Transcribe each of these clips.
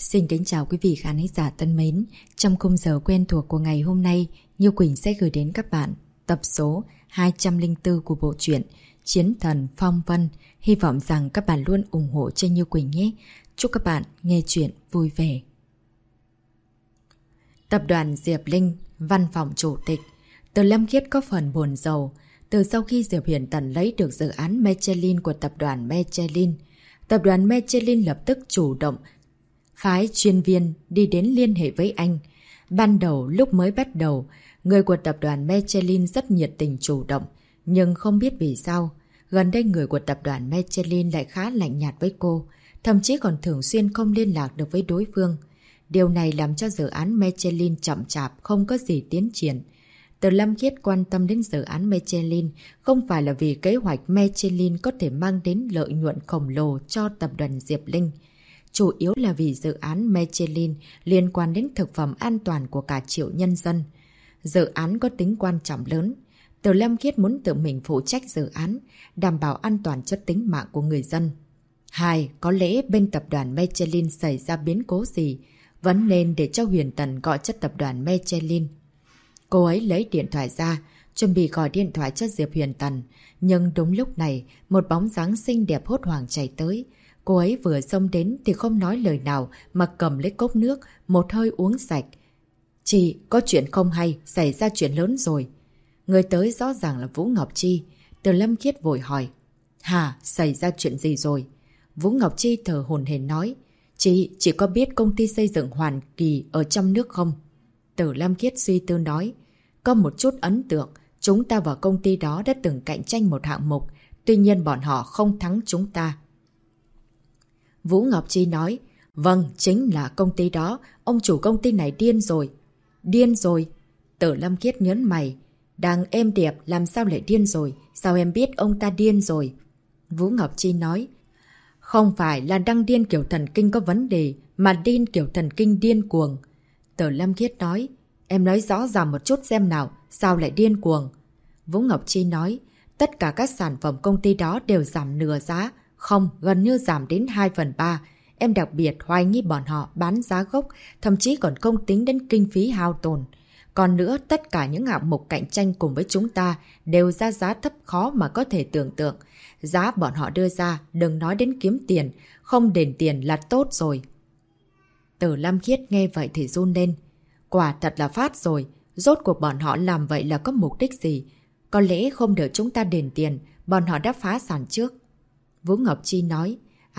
Xin kính chào quý vị khán giả thân mến. Trong khung giờ quen thuộc của ngày hôm nay, Như Quỳnh sẽ gửi đến các bạn tập số 204 của bộ truyện Chiến Thần Phong Vân. Hy vọng rằng các bạn luôn ủng hộ cho Như Quỳnh nhé. Chúc các bạn nghe chuyện vui vẻ. Tập đoàn Diệp Linh, văn phòng chủ tịch. Từ Lâm Khiết có phần buồn rầu. Từ sau khi Diệp Huyền Tần lấy được dự án Michelin của tập đoàn Michelin lập tức chủ động phái chuyên viên đi đến liên hệ với anh. Ban đầu lúc mới bắt đầu, người của tập đoàn Michelin rất nhiệt tình chủ động, nhưng không biết vì sao, gần đây người của tập đoàn Michelin lại khá lạnh nhạt với cô, thậm chí còn thường xuyên không liên lạc được với đối phương. Điều này làm cho dự án Michelin chậm chạp, không có gì tiến triển. Từ Lâm Khiết quan tâm đến dự án Michelin không phải là vì kế hoạch Michelin có thể mang đến lợi nhuận khổng lồ cho tập đoàn Diệp Linh. Chủ yếu là vì dự án Michelin liên quan đến thực phẩm an toàn của cả triệu nhân dân. Dự án có tính quan trọng lớn. Từ Lâm Khiết muốn tự mình phụ trách dự án, đảm bảo an toàn cho tính mạng của người dân. Có lẽ bên tập đoàn Michelin xảy ra biến cố gì, vẫn nên để cho Huyền Tần gọi cho tập đoàn Michelin. Cô ấy lấy điện thoại ra, chuẩn bị gọi điện thoại cho Diệp Huyền Tần. Nhưng đúng lúc này, một bóng dáng xinh đẹp hốt hoảng chạy tới. Cô ấy vừa xông đến thì không nói lời nào mà cầm lấy cốc nước, một hơi uống sạch. Chị, có chuyện không hay, xảy ra chuyện lớn rồi. Người tới rõ ràng là Vũ Ngọc Chi. Từ Lâm Khiết vội hỏi. Xảy ra chuyện gì rồi? Vũ Ngọc Chi thở hổn hển nói. Chị có biết công ty xây dựng Hoàn Kỳ ở trong nước không? Từ Lâm Khiết suy tư nói. Có một chút ấn tượng, chúng ta và công ty đó đã từng cạnh tranh một hạng mục, tuy nhiên bọn họ không thắng chúng ta. Vũ Ngọc Chi nói, vâng, chính là công ty đó, ông chủ công ty này điên rồi. Điên rồi? Tử Lâm Khiết nhớn mày, đang êm đẹp làm sao lại điên rồi, sao em biết ông ta điên rồi? Vũ Ngọc Chi nói, không phải là đang điên kiểu thần kinh có vấn đề, mà điên kiểu thần kinh điên cuồng. Tử Lâm Khiết nói, em nói rõ ràng một chút xem nào, sao lại điên cuồng? Vũ Ngọc Chi nói, tất cả các sản phẩm công ty đó đều giảm nửa giá, không, gần như giảm đến 2/3. Em đặc biệt hoài nghi bọn họ bán giá gốc, thậm chí còn không tính đến kinh phí hao tồn. Còn nữa, tất cả những hạng mục cạnh tranh cùng với chúng ta đều ra giá thấp khó mà có thể tưởng tượng. Giá bọn họ đưa ra, đừng nói đến kiếm tiền, không đền tiền là tốt rồi. Tử Lâm Khiết nghe vậy thì run lên. Quả thật là phát rồi, rốt cuộc bọn họ làm vậy là có mục đích gì? Có lẽ không đợi chúng ta đền tiền, bọn họ đã phá sản trước. Vũ Ngọc Chi nói,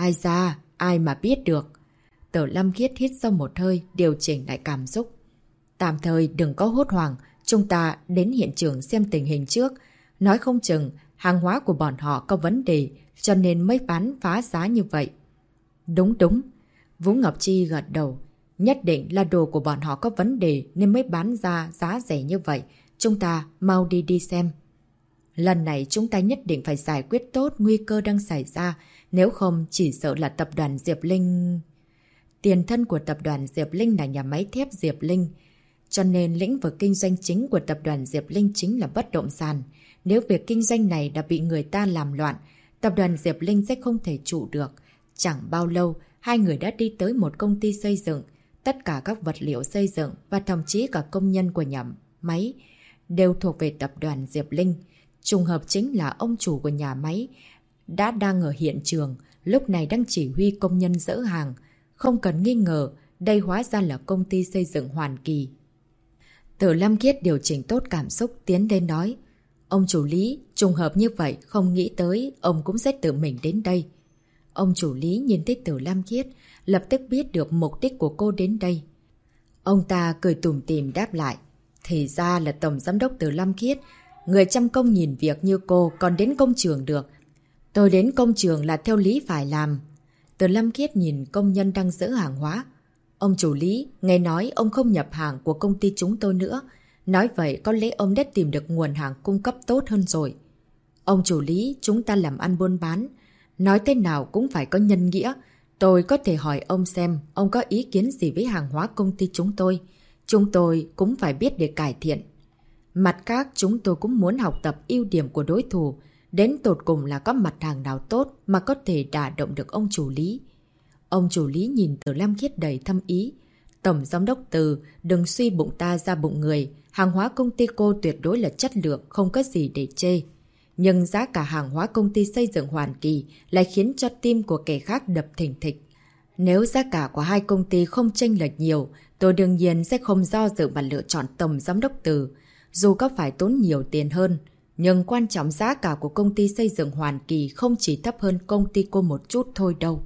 ai mà biết được. Tử Lâm Khiết hít sâu một hơi, điều chỉnh lại cảm xúc. Tạm thời đừng có hốt hoảng, chúng ta đến hiện trường xem tình hình trước. Nói không chừng, hàng hóa của bọn họ có vấn đề, cho nên mới bán phá giá như vậy. Đúng. Vũ Ngọc Chi gật đầu. Nhất định là đồ của bọn họ có vấn đề nên mới bán ra giá rẻ như vậy. Chúng ta mau đi xem. Lần này chúng ta nhất định phải giải quyết tốt nguy cơ đang xảy ra, nếu không chỉ sợ là tập đoàn Diệp Linh. Tiền thân của tập đoàn Diệp Linh là nhà máy thép Diệp Linh, cho nên lĩnh vực kinh doanh chính của tập đoàn Diệp Linh chính là bất động sản. Nếu việc kinh doanh này đã bị người ta làm loạn, tập đoàn Diệp Linh sẽ không thể trụ được. Chẳng bao lâu, hai người đã đi tới một công ty xây dựng. Tất cả các vật liệu xây dựng và thậm chí cả công nhân của nhà máy đều thuộc về tập đoàn Diệp Linh. Trùng hợp chính là ông chủ của nhà máy đang ở hiện trường, lúc này đang chỉ huy công nhân dỡ hàng. Không cần nghi ngờ, đây hóa ra là công ty xây dựng Hoàn Kỳ. Tử Lâm Khiết điều chỉnh tốt cảm xúc, tiến lên nói. Ông chủ Lý, trùng hợp như vậy, không nghĩ tới, ông cũng sẽ tự mình đến đây. Ông chủ Lý nhìn thấy Tử Lâm Khiết, lập tức biết được mục đích của cô đến đây. Ông ta cười tủm tỉm đáp lại. Thì ra là Tổng Giám đốc Tử Lâm Khiết. Người chăm công nhìn việc như cô còn đến công trường được. Tôi đến công trường là theo lý phải làm. Tử Lâm Khiết nhìn công nhân đang dỡ hàng hóa. Ông chủ Lý, nghe nói ông không nhập hàng của công ty chúng tôi nữa. Nói vậy có lẽ ông đã tìm được nguồn hàng cung cấp tốt hơn rồi. Ông chủ Lý, chúng ta làm ăn buôn bán. Nói thế nào cũng phải có nhân nghĩa. Tôi có thể hỏi ông xem ông có ý kiến gì với hàng hóa công ty chúng tôi. Chúng tôi cũng phải biết để cải thiện. Mặt khác, chúng tôi cũng muốn học tập ưu điểm của đối thủ. Đến tột cùng là có mặt hàng nào tốt mà có thể đả động được ông chủ Lý. Ông chủ Lý nhìn Từ Lam Khiết đầy thâm ý. Tổng giám đốc Từ, đừng suy bụng ta ra bụng người. Hàng hóa công ty cô tuyệt đối là chất lượng, không có gì để chê. Nhưng giá cả hàng hóa công ty xây dựng Hoàn Kỳ lại khiến cho tim của kẻ khác đập thình thịch. Nếu giá cả của hai công ty không chênh lệch nhiều, tôi đương nhiên sẽ không do dự mà lựa chọn tổng giám đốc Từ. Dù có phải tốn nhiều tiền hơn, nhưng quan trọng giá cả của công ty xây dựng Hoàn Kỳ không chỉ thấp hơn công ty cô một chút thôi đâu.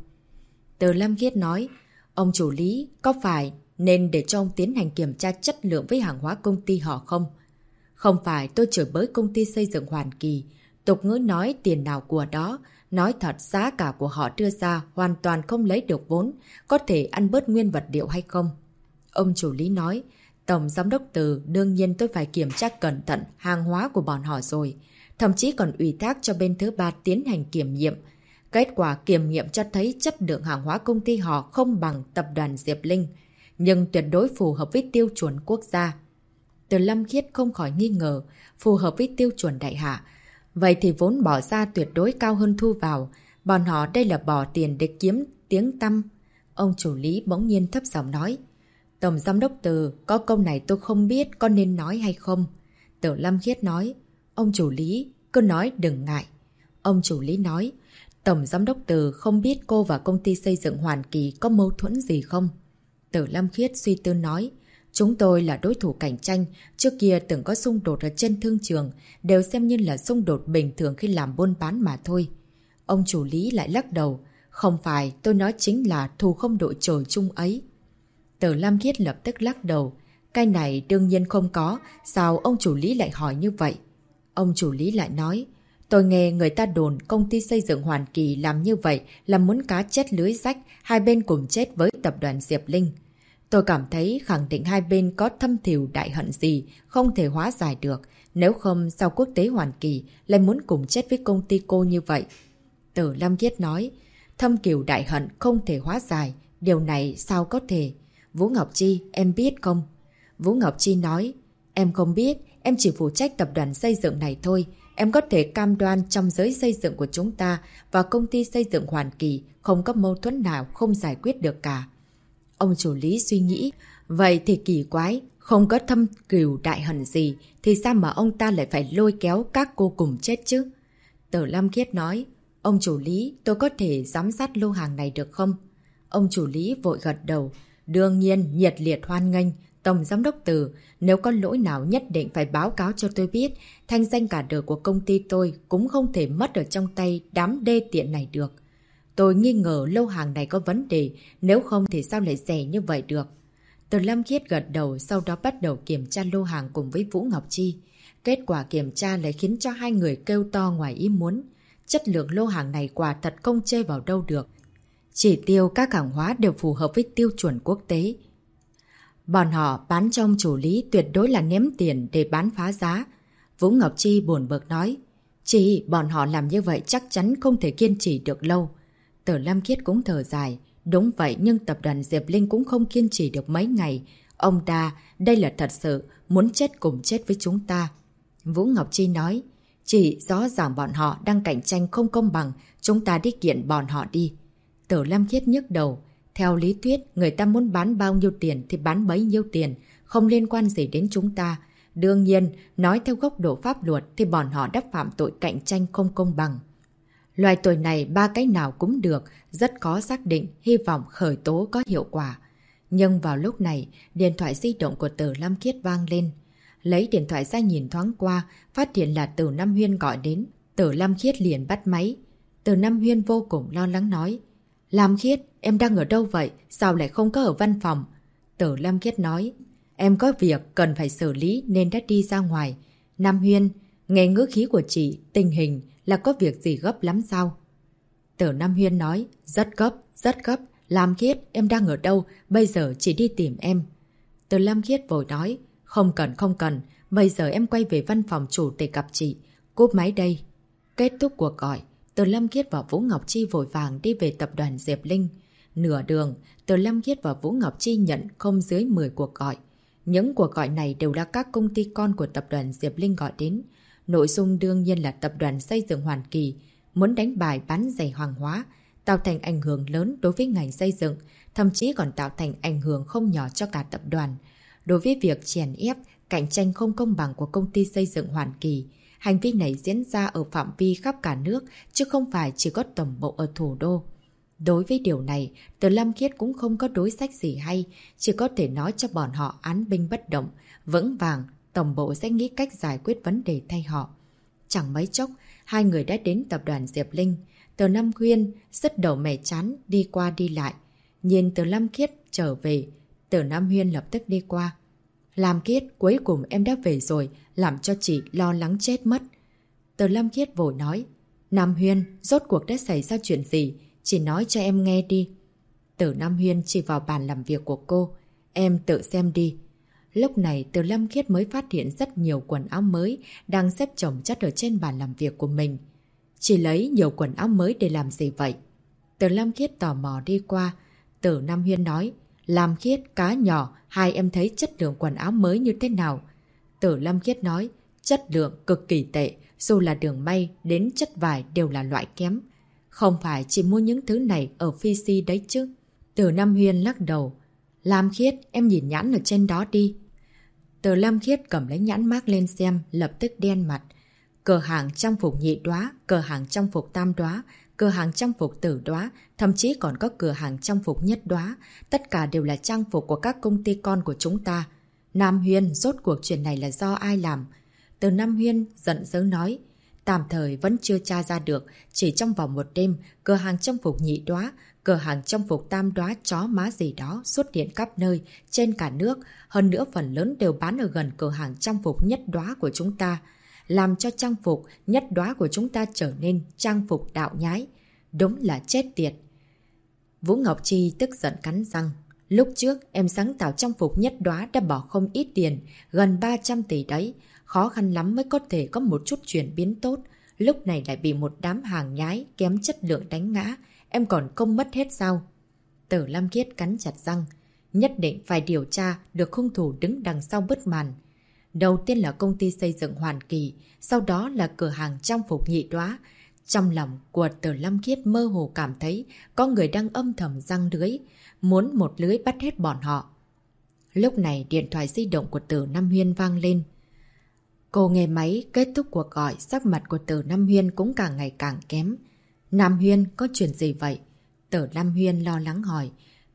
Từ Lam Khiết nói, ông chủ Lý, có phải nên để cho ông tiến hành kiểm tra chất lượng với hàng hóa công ty họ không? Không phải tôi chửi bới công ty xây dựng Hoàn Kỳ. Tục ngữ nói tiền nào của đó. Nói thật giá cả của họ đưa ra hoàn toàn không lấy được vốn. Có thể ăn bớt nguyên vật liệu hay không? Ông chủ Lý nói, tổng giám đốc Từ, đương nhiên tôi phải kiểm tra cẩn thận hàng hóa của bọn họ rồi. Thậm chí còn ủy thác cho bên thứ ba tiến hành kiểm nghiệm. Kết quả kiểm nghiệm cho thấy chất lượng hàng hóa công ty họ không bằng tập đoàn Diệp Linh, nhưng tuyệt đối phù hợp với tiêu chuẩn quốc gia. Từ Lam Khiết không khỏi nghi ngờ, phù hợp với tiêu chuẩn đại hạ. Vậy thì vốn bỏ ra tuyệt đối cao hơn thu vào. Bọn họ đây là bỏ tiền để kiếm tiếng tăm. Ông chủ Lý bỗng nhiên thấp giọng nói. Tổng giám đốc Từ, có câu này tôi không biết có nên nói hay không. Từ Lam Khiết nói. Ông chủ Lý, cứ nói đừng ngại. Ông chủ Lý nói. Tổng giám đốc Từ không biết cô và công ty xây dựng Hoàn Kỳ có mâu thuẫn gì không? Từ Lam Khiết suy tư nói. Chúng tôi là đối thủ cạnh tranh, trước kia từng có xung đột ở trên thương trường, đều xem như là xung đột bình thường khi làm buôn bán mà thôi. Ông chủ Lý lại lắc đầu. Không phải, tôi nói chính là thù không đội trời chung ấy. Từ Lam Khiết lập tức lắc đầu. Cái này đương nhiên không có, sao ông chủ Lý lại hỏi như vậy? Ông chủ Lý lại nói. Tôi nghe người ta đồn công ty xây dựng Hoàn Kỳ làm như vậy là muốn cá chết lưới rách, hai bên cùng chết với tập đoàn Diệp Linh. Tôi cảm thấy khẳng định hai bên có thâm thù đại hận gì, không thể hóa giải được. Nếu không, sao quốc tế Hoàn Kỳ lại muốn cùng chết với công ty cô như vậy? Từ Lam Khiết nói, thâm cừu đại hận không thể hóa giải. Điều này sao có thể? Vũ Ngọc Chi, em biết không? Vũ Ngọc Chi nói, em không biết, em chỉ phụ trách tập đoàn xây dựng này thôi. Em có thể cam đoan trong giới xây dựng của chúng ta và công ty xây dựng Hoàn Kỳ không có mâu thuẫn nào không giải quyết được cả. Ông chủ Lý suy nghĩ, vậy thì kỳ quái, không có thâm cừu đại hận gì thì sao mà ông ta lại phải lôi kéo các cô cùng chết chứ? Từ Lam Khiết nói, ông chủ Lý, tôi có thể giám sát lô hàng này được không? Ông chủ Lý vội gật đầu, đương nhiên nhiệt liệt hoan nghênh. Tổng giám đốc Từ, nếu có lỗi nào nhất định phải báo cáo cho tôi biết, thanh danh cả đời của công ty tôi cũng không thể mất ở trong tay đám đê tiện này được. Tôi nghi ngờ lô hàng này có vấn đề, nếu không thì sao lại rẻ như vậy được. Từ Lam Khiết gật đầu, sau đó bắt đầu kiểm tra lô hàng cùng với Vũ Ngọc Chi. Kết quả kiểm tra lại khiến cho hai người kêu to ngoài ý muốn. Chất lượng lô hàng này quả thật không chê vào đâu được. Chỉ tiêu các hàng hóa đều phù hợp với tiêu chuẩn quốc tế. Bọn họ bán cho ông chủ Lý tuyệt đối là ném tiền để bán phá giá. Vũ Ngọc Chi buồn bực nói, chị, bọn họ làm như vậy chắc chắn không thể kiên trì được lâu. Từ Lam Khiết cũng thở dài. Đúng vậy, nhưng tập đoàn Diệp Linh cũng không kiên trì được mấy ngày. Ông ta, đây là thật sự, muốn chết cùng chết với chúng ta. Vũ Ngọc Chi nói, chị, rõ ràng bọn họ đang cạnh tranh không công bằng, chúng ta đi kiện bọn họ đi. Từ Lam Khiết nhức đầu. Theo lý thuyết, người ta muốn bán bao nhiêu tiền thì bán bấy nhiêu tiền, không liên quan gì đến chúng ta. Đương nhiên, nói theo góc độ pháp luật thì bọn họ đã phạm tội cạnh tranh không công bằng. Loài tội này ba cái nào cũng được, rất khó xác định, hy vọng khởi tố có hiệu quả. Nhưng vào lúc này, điện thoại di động của Từ Lam Khiết vang lên. Lấy điện thoại ra nhìn thoáng qua, phát hiện là Từ Nam Huyên gọi đến. Từ Lam Khiết liền bắt máy. Từ Nam Huyên vô cùng lo lắng nói, Lam Khiết, em đang ở đâu vậy? Sao lại không có ở văn phòng? Từ Lam Khiết nói, em có việc cần phải xử lý nên đã đi ra ngoài. Nam Huyên, nghe ngữ khí của chị, tình hình là có việc gì gấp lắm sao? Từ Nam Huyên nói, rất gấp, rất gấp. Lam Khiết, em đang ở đâu? Bây giờ chỉ đi tìm em. Từ Lam Khiết vội nói, không cần, không cần. Bây giờ em quay về văn phòng chủ để gặp chị. Cúp máy đây. Kết thúc cuộc gọi. Từ Lam Khiết và Vũ Ngọc Chi vội vàng đi về tập đoàn Diệp Linh. Nửa đường, Từ Lam Khiết và Vũ Ngọc Chi nhận không dưới 10 cuộc gọi. Những cuộc gọi này đều là các công ty con của tập đoàn Diệp Linh gọi đến. Nội dung đương nhiên là tập đoàn xây dựng Hoàn Kỳ muốn đánh bài bán giày hàng hóa. tạo thành ảnh hưởng lớn đối với ngành xây dựng, thậm chí còn tạo thành ảnh hưởng không nhỏ cho cả tập đoàn. Đối với việc chèn ép, cạnh tranh không công bằng của công ty xây dựng Hoàn Kỳ, hành vi này diễn ra ở phạm vi khắp cả nước, chứ không phải chỉ có tổng bộ ở thủ đô. Đối với điều này, Từ Lam Khiết cũng không có đối sách gì hay, chỉ có thể nói cho bọn họ án binh bất động, vững vàng, tổng bộ sẽ nghĩ cách giải quyết vấn đề thay họ. Chẳng mấy chốc, hai người đã đến tập đoàn Diệp Linh. Từ Nam Huyên sứt đầu mẻ chán đi qua đi lại. Nhìn Từ Lam Khiết trở về, Từ Nam Huyên lập tức đi qua. Lam Khiết, cuối cùng em đã về rồi, làm cho chị lo lắng chết mất. Từ Lam Khiết vội nói, Nam Huyên, rốt cuộc đã xảy ra chuyện gì? Chị nói cho em nghe đi. Từ Nam Huyên chỉ vào bàn làm việc của cô. Em tự xem đi. Lúc này Từ Lam Khiết mới phát hiện rất nhiều quần áo mới đang xếp chồng chất ở trên bàn làm việc của mình. Chị lấy nhiều quần áo mới để làm gì vậy? Từ Lam Khiết tò mò đi qua. Từ Nam Huyên nói, Lam Khiết, cá nhỏ, hai em thấy chất lượng quần áo mới như thế nào? Từ Lam Khiết nói, chất lượng cực kỳ tệ, dù là đường may đến chất vải đều là loại kém. Không phải chỉ mua những thứ này ở Phi Si đấy chứ. Từ Nam Huyên lắc đầu. Lam Khiết, em nhìn nhãn ở trên đó đi. Từ Lam Khiết cầm lấy nhãn mác lên xem, lập tức đen mặt. Cửa hàng trang phục nhị đóa, cửa hàng trang phục tam đóa, cửa hàng trang phục tử đóa, thậm chí còn có cửa hàng trang phục nhất đóa. Tất cả đều là trang phục của các công ty con của chúng ta. Nam Huyên, rốt cuộc chuyện này là do ai làm? Từ Nam Huyên giận dữ nói. Tạm thời vẫn chưa tra ra được, chỉ trong vòng một đêm, cửa hàng trang phục nhị đóa, cửa hàng trang phục tam đóa chó má gì đó xuất hiện khắp nơi, trên cả nước. Hơn nữa phần lớn đều bán ở gần cửa hàng trang phục nhất đóa của chúng ta. Làm cho trang phục nhất đóa của chúng ta trở nên trang phục đạo nhái. Đúng là chết tiệt. Vũ Ngọc Chi tức giận cắn răng. Lúc trước em sáng tạo trang phục nhất đóa đã bỏ không ít tiền, gần 300 tỷ đấy. Khó khăn lắm mới có thể có một chút chuyển biến tốt. Lúc này lại bị một đám hàng nhái kém chất lượng đánh ngã. Em còn không mất hết sao? Từ Lam Khiết cắn chặt răng. Nhất định phải điều tra được hung thủ đứng đằng sau bức màn. Đầu tiên là công ty xây dựng Hoàn Kỳ, sau đó là cửa hàng trang phục nhị đóa. Trong lòng của Từ Lam Khiết mơ hồ cảm thấy có người đang âm thầm giăng lưới, muốn một lưới bắt hết bọn họ. Lúc này điện thoại di động của Từ Nam Huyên vang lên. Cô nghe máy kết thúc cuộc gọi, sắc mặt của Từ Nam Huyên cũng càng ngày càng kém. Nam Huyên, có chuyện gì vậy? Từ Nam Huyên lo lắng hỏi.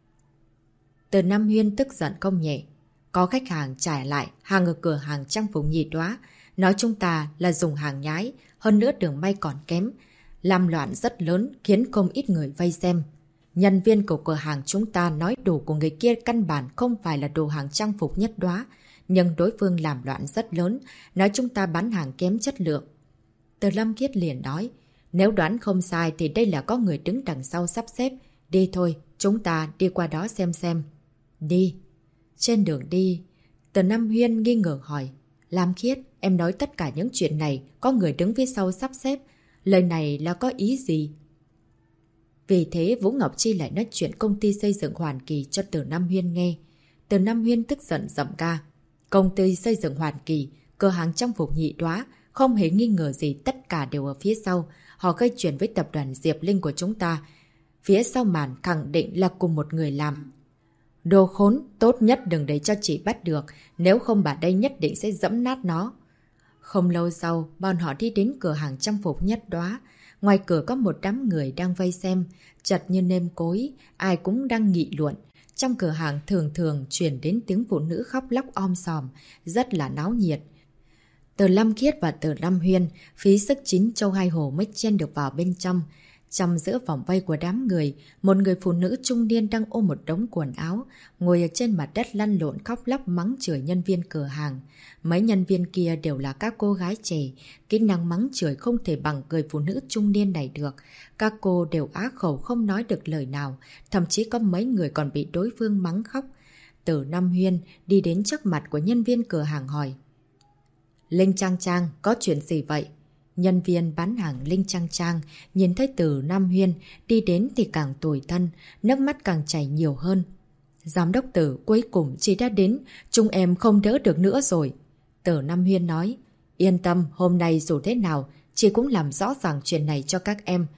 Từ Nam Huyên tức giận không nhẹ. Có khách hàng trả lại hàng ở cửa hàng trang phục nhị đóa, nói chúng ta là dùng hàng nhái, hơn nữa đường may còn kém, làm loạn rất lớn khiến không ít người vây xem. Nhân viên của cửa hàng chúng ta nói đồ của người kia căn bản không phải là đồ hàng trang phục nhất đóa, nhưng đối phương làm loạn rất lớn, nói chúng ta bán hàng kém chất lượng. Từ Lâm Khiết liền nói, nếu đoán không sai thì đây là có người đứng đằng sau sắp xếp. Đi thôi, chúng ta đi qua đó xem. Đi. Trên đường đi, Từ Nam Huyên nghi ngờ hỏi, Lam Khiết, em nói tất cả những chuyện này có người đứng phía sau sắp xếp. Lời này là có ý gì? Vì thế Vũ Ngọc Chi lại nói chuyện công ty xây dựng Hoàn Kỳ cho Từ Nam Huyên nghe. Từ Nam Huyên tức giận giọng ca. Công ty xây dựng Hoàn Kỳ, cửa hàng trang phục nhị đóa, không hề nghi ngờ gì, tất cả đều ở phía sau. Họ gây chuyện với tập đoàn Diệp Linh của chúng ta. Phía sau màn khẳng định là cùng một người làm. Đồ khốn, tốt nhất đừng để cho chị bắt được, nếu không bà đây nhất định sẽ dẫm nát nó. Không lâu sau, bọn họ đi đến cửa hàng trang phục nhất đóa. Ngoài cửa có một đám người đang vây xem, chật như nêm cối, ai cũng đang nghị luận. Trong cửa hàng thường thường truyền đến tiếng phụ nữ khóc lóc om sòm, rất là náo nhiệt. Từ Lam Khiết và Từ Lam Huyên phí sức chín châu hai hổ mới chen được vào bên trong. Trong giữa vòng vây của đám người, một người phụ nữ trung niên đang ôm một đống quần áo, ngồi ở trên mặt đất lăn lộn khóc lóc mắng chửi nhân viên cửa hàng. Mấy nhân viên kia đều là các cô gái trẻ, kỹ năng mắng chửi không thể bằng người phụ nữ trung niên này được. Các cô đều á khẩu không nói được lời nào, thậm chí có mấy người còn bị đối phương mắng khóc. Từ Nam Huyên đi đến trước mặt của nhân viên cửa hàng hỏi. Linh Trang Trang, có chuyện gì vậy? Nhân viên bán hàng Linh Trang Trang nhìn thấy Từ Nam Huyên đi đến thì càng tủi thân, nước mắt càng chảy nhiều hơn. Giám đốc Từ, cuối cùng chị đã đến, chúng em không đỡ được nữa rồi. Từ Nam Huyên nói, yên tâm, hôm nay dù thế nào, chị cũng làm rõ ràng chuyện này cho các em.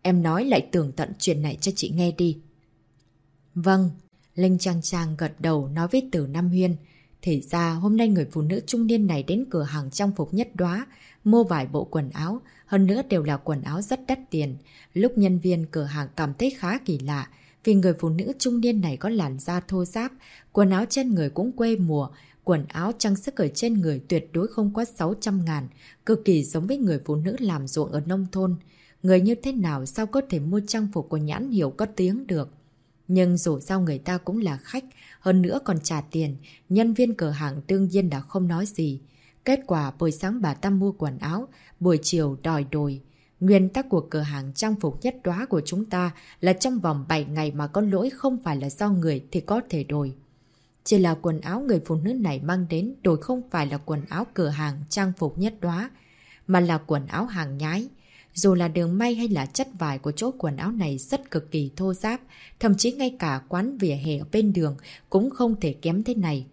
em nói lại tường tận chuyện này cho chị nghe đi. Vâng, Linh Trang Trang gật đầu nói với Từ Nam Huyên. Thì ra hôm nay người phụ nữ trung niên này đến cửa hàng trang phục Nhất Đóa, mua vài bộ quần áo, hơn nữa đều là quần áo rất đắt tiền. Lúc nhân viên cửa hàng cảm thấy khá kỳ lạ, vì người phụ nữ trung niên này có làn da thô ráp, quần áo trên người cũng quê mùa, quần áo trang sức ở trên người tuyệt đối không quá 600.000, cực kỳ giống với người phụ nữ làm ruộng ở nông thôn. Người như thế nào sao có thể mua trang phục của nhãn hiệu có tiếng được? Nhưng dù sao người ta cũng là khách, hơn nữa còn trả tiền, nhân viên cửa hàng đương nhiên đã không nói gì. Kết quả buổi sáng bà ta mua quần áo, buổi chiều đòi đổi. Nguyên tắc của cửa hàng trang phục Nhất Đóa của chúng ta là trong vòng 7 ngày mà có lỗi không phải là do người thì có thể đổi. Chỉ là quần áo người phụ nữ này mang đến đổi không phải là quần áo cửa hàng trang phục Nhất Đóa, mà là quần áo hàng nhái. Dù là đường may hay là chất vải của chỗ quần áo này rất cực kỳ thô ráp, thậm chí ngay cả quán vỉa hè ở bên đường cũng không thể kém thế này.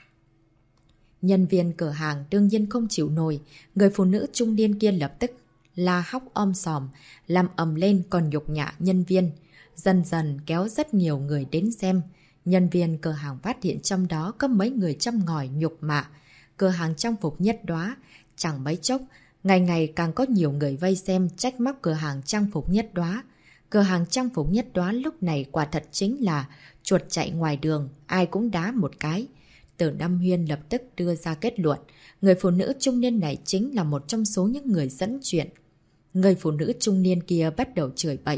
Nhân viên cửa hàng đương nhiên không chịu nổi, người phụ nữ trung niên kia lập tức la hóc om sòm, làm ầm lên còn nhục nhã nhân viên. Dần dần kéo rất nhiều người đến xem. Nhân viên cửa hàng phát hiện trong đó có mấy người châm ngòi nhục mạ. Cửa hàng trang phục Nhất Đóa, chẳng mấy chốc, ngày ngày càng có nhiều người vây xem trách móc cửa hàng trang phục Nhất Đóa. Cửa hàng trang phục Nhất Đóa lúc này quả thật chính là chuột chạy ngoài đường, ai cũng đá một cái. Từ Nam Huyên lập tức đưa ra kết luận, người phụ nữ trung niên này chính là một trong số những người dẫn chuyện. Người phụ nữ trung niên kia bắt đầu chửi bậy.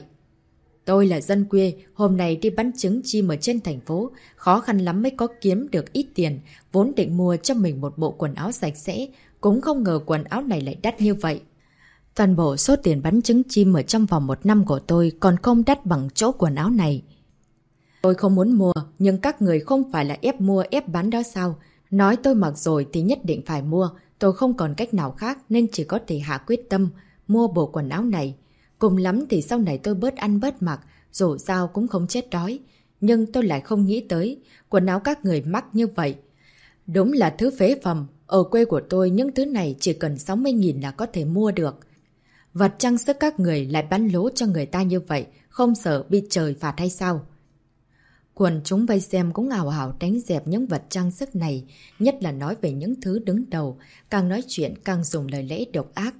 Tôi là dân quê, hôm nay đi bắn trứng chim ở trên thành phố, khó khăn lắm mới có kiếm được ít tiền, vốn định mua cho mình một bộ quần áo sạch sẽ, cũng không ngờ quần áo này lại đắt như vậy. Toàn bộ số tiền bắn trứng chim ở trong vòng 1 năm của tôi còn không đắt bằng chỗ quần áo này. Tôi không muốn mua, nhưng các người không phải là ép mua ép bán đó sao? Nói tôi mặc rồi thì nhất định phải mua, tôi không còn cách nào khác nên chỉ có thể hạ quyết tâm mua bộ quần áo này. Cùng lắm thì sau này tôi bớt ăn bớt mặc, dù sao cũng không chết đói. Nhưng tôi lại không nghĩ tới, quần áo các người mắc như vậy. Đúng là thứ phế phẩm, ở quê của tôi những thứ này chỉ cần 60.000 là có thể mua được. Vật trang sức các người lại bán lố cho người ta như vậy, không sợ bị trời phạt hay sao? Quần chúng vây xem cũng ảo ảo đánh dẹp những vật trang sức này, nhất là nói về những thứ đứng đầu, càng nói chuyện càng dùng lời lẽ độc ác.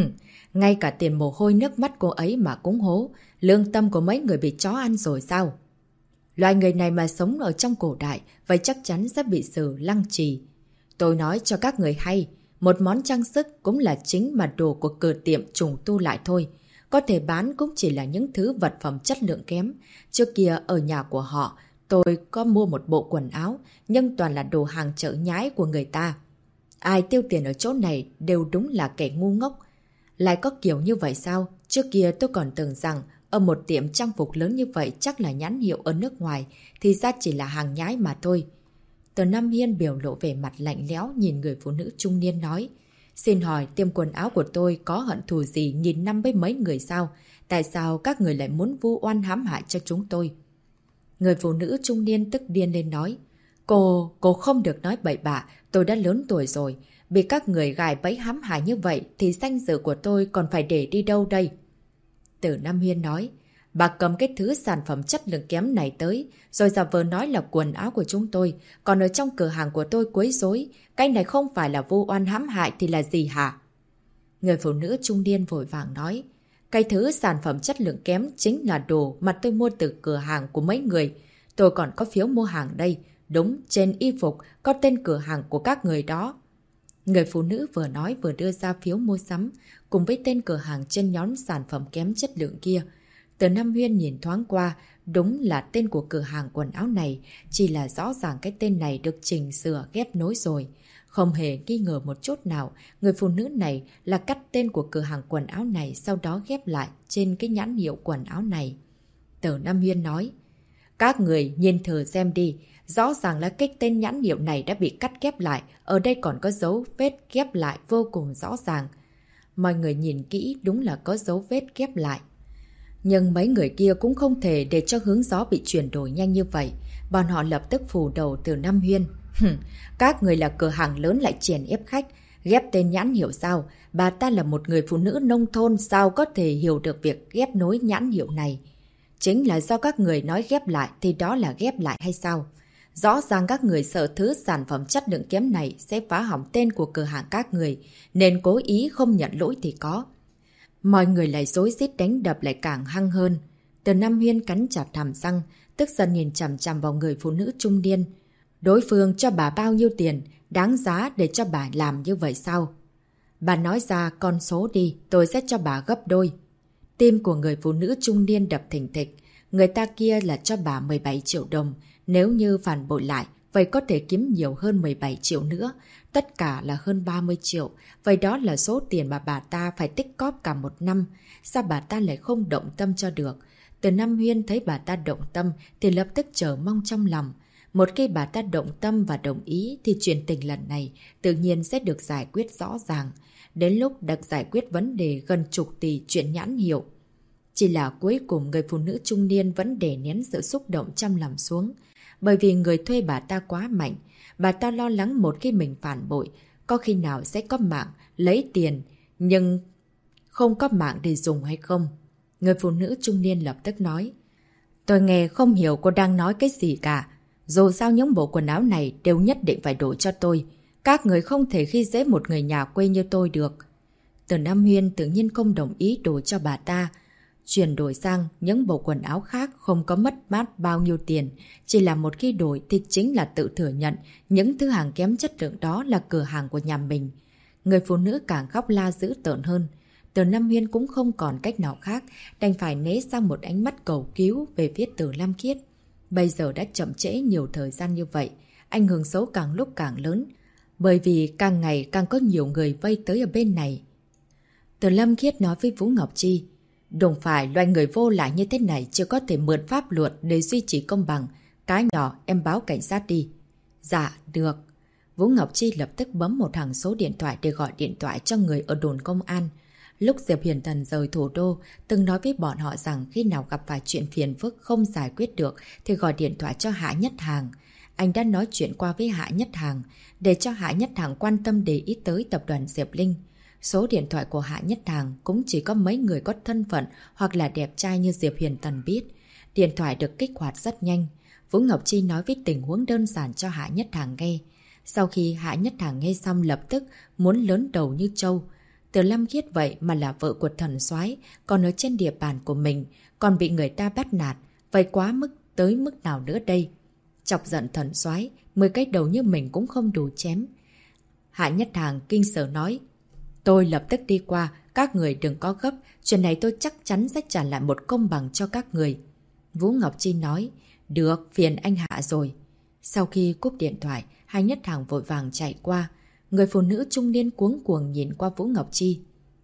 Ngay cả tiền mồ hôi nước mắt cô ấy mà cũng hố, lương tâm của mấy người bị chó ăn rồi sao? Loài người này mà sống ở trong cổ đại, vậy chắc chắn sẽ bị xử lăng trì. Tôi nói cho các người hay, một món trang sức cũng là chính mà đồ của cửa tiệm trùng tu lại thôi. Có thể bán cũng chỉ là những thứ vật phẩm chất lượng kém. Trước kia ở nhà của họ, tôi có mua một bộ quần áo, nhưng toàn là đồ hàng chợ nhái của người ta. Ai tiêu tiền ở chỗ này đều đúng là kẻ ngu ngốc. Lại có kiểu như vậy sao? Trước kia tôi còn tưởng rằng ở một tiệm trang phục lớn như vậy chắc là nhãn hiệu ở nước ngoài, thì ra chỉ là hàng nhái mà thôi. Từ Nam Hiên biểu lộ vẻ mặt lạnh lẽo nhìn người phụ nữ trung niên nói. Xin hỏi tiệm quần áo của tôi có hận thù gì nghìn năm với mấy người sao? Tại sao các người lại muốn vu oan hãm hại cho chúng tôi? Người phụ nữ trung niên tức điên lên nói. Cô không được nói bậy bạ, tôi đã lớn tuổi rồi. Bị các người gài bẫy hãm hại như vậy thì danh dự của tôi còn phải để đi đâu đây? Từ Nam Huyên nói. Bà cầm cái thứ sản phẩm chất lượng kém này tới, rồi giả vờ nói là quần áo của chúng tôi, còn ở trong cửa hàng của tôi quấy rối. Cái này không phải là vu oan hãm hại thì là gì hả? Người phụ nữ trung niên vội vàng nói. Cái thứ sản phẩm chất lượng kém chính là đồ mà tôi mua từ cửa hàng của mấy người. Tôi còn có phiếu mua hàng đây. Đúng, trên y phục có tên cửa hàng của các người đó. Người phụ nữ vừa nói vừa đưa ra phiếu mua sắm, cùng với tên cửa hàng trên nhóm sản phẩm kém chất lượng kia. Từ Nam Huyên nhìn thoáng qua, đúng là tên của cửa hàng quần áo này, chỉ là rõ ràng cái tên này được chỉnh sửa ghép nối rồi. Không hề nghi ngờ một chút nào, người phụ nữ này là cắt tên của cửa hàng quần áo này sau đó ghép lại trên cái nhãn hiệu quần áo này. Từ Nam Huyên nói, các người nhìn thử xem đi, rõ ràng là cái tên nhãn hiệu này đã bị cắt ghép lại, ở đây còn có dấu vết ghép lại vô cùng rõ ràng. Mọi người nhìn kỹ đúng là có dấu vết ghép lại. Nhưng mấy người kia cũng không thể để cho hướng gió bị chuyển đổi nhanh như vậy. Bọn họ lập tức phủ đầu Từ Nam Huyên. Các người là cửa hàng lớn lại chèn ép khách, Ghép tên nhãn hiệu sao? Bà ta là một người phụ nữ nông thôn, sao có thể hiểu được việc ghép nối nhãn hiệu này? Chính là do các người nói ghép lại thì đó là ghép lại hay sao? Rõ ràng các người sợ thứ sản phẩm chất lượng kém này sẽ phá hỏng tên của cửa hàng các người, nên cố ý không nhận lỗi thì có. Mọi người lại rối rít đánh đập lại càng hăng hơn. Từ Nam Huyên cắn chặt hàm răng, tức giận nhìn chằm chằm vào người phụ nữ trung niên. Đối phương cho bà bao nhiêu tiền, đáng giá để cho bà làm như vậy sao? Bà nói ra con số đi, tôi sẽ cho bà gấp đôi. Tim của người phụ nữ trung niên đập thình thịch. Người ta kia là cho bà 17 triệu đồng. Nếu như phản bội lại, vậy có thể kiếm nhiều hơn 17 triệu nữa. Tất cả là hơn 30 triệu. Vậy đó là số tiền mà bà ta phải tích cóp cả một năm. Sao bà ta lại không động tâm cho được? Từ Nam Huyên thấy bà ta động tâm thì lập tức chờ mong trong lòng. Một khi bà ta động tâm và đồng ý thì chuyện tình lần này tự nhiên sẽ được giải quyết rõ ràng. Đến lúc được giải quyết vấn đề gần chục tỷ chuyện nhãn hiệu. Chỉ là cuối cùng người phụ nữ trung niên vẫn đè nén sự xúc động trong lòng xuống. Bởi vì người thuê bà ta quá mạnh. Bà ta lo lắng một khi mình phản bội, có khi nào sẽ có mạng lấy tiền, nhưng không có mạng để dùng hay không? Người phụ nữ trung niên lập tức nói. Tôi nghe không hiểu cô đang nói cái gì cả. Dù sao những bộ quần áo này đều nhất định phải đổi cho tôi. Các người không thể khi dễ một người nhà quê như tôi được. Từ Nam Huyên tự nhiên không đồng ý đổi cho bà ta. Chuyển đổi sang những bộ quần áo khác không có mất mát bao nhiêu tiền. Chỉ là một khi đổi thì chính là tự thừa nhận những thứ hàng kém chất lượng đó là cửa hàng của nhà mình. Người phụ nữ càng khóc la dữ tợn hơn. Từ Nam Huyên cũng không còn cách nào khác, đành phải né sang một ánh mắt cầu cứu về phía Từ Lam Khiết. Bây giờ đã chậm trễ nhiều thời gian như vậy, ảnh hưởng xấu càng lúc càng lớn, bởi vì càng ngày càng có nhiều người vây tới ở bên này. Từ Lam Khiết nói với Vũ Ngọc Chi, đừng phải loài người vô lại như thế này chưa có thể mượn pháp luật để duy trì công bằng. Cái nhỏ em báo cảnh sát đi. Dạ, được. Vũ Ngọc Chi lập tức bấm một hàng số điện thoại để gọi điện thoại cho người ở đồn công an. Lúc Diệp Hiền Thần rời thủ đô, từng nói với bọn họ rằng khi nào gặp phải chuyện phiền phức không giải quyết được thì gọi điện thoại cho Hạ Nhất Hàng. Anh đã nói chuyện qua với Hạ Nhất Hàng, để cho Hạ Nhất Hàng quan tâm để ý tới tập đoàn Diệp Linh. Số điện thoại của Hạ Nhất Hàng cũng chỉ có mấy người có thân phận hoặc là đẹp trai như Diệp Hiền Thần biết. Điện thoại được kích hoạt rất nhanh. Vũ Ngọc Chi nói với tình huống đơn giản cho Hạ Nhất Hàng nghe. Sau khi Hạ Nhất Hàng nghe xong lập tức muốn lớn đầu như trâu. Từ Lam Khiết vậy mà là vợ của thần soái, còn ở trên địa bàn của mình, còn bị người ta bắt nạt, vậy quá mức tới mức nào nữa đây? Chọc giận thần soái, 10 cái đầu như mình cũng không đủ chém. Hạ Nhất Hàng kinh sợ nói, tôi lập tức đi qua, các người đừng có gấp, chuyện này tôi chắc chắn sẽ trả lại một công bằng cho các người. Vũ Ngọc Chi nói, được, phiền anh Hạ rồi. Sau khi cúp điện thoại, Hạ Nhất Hàng vội vàng chạy qua. Người phụ nữ trung niên cuống cuồng nhìn qua Vũ Ngọc Chi.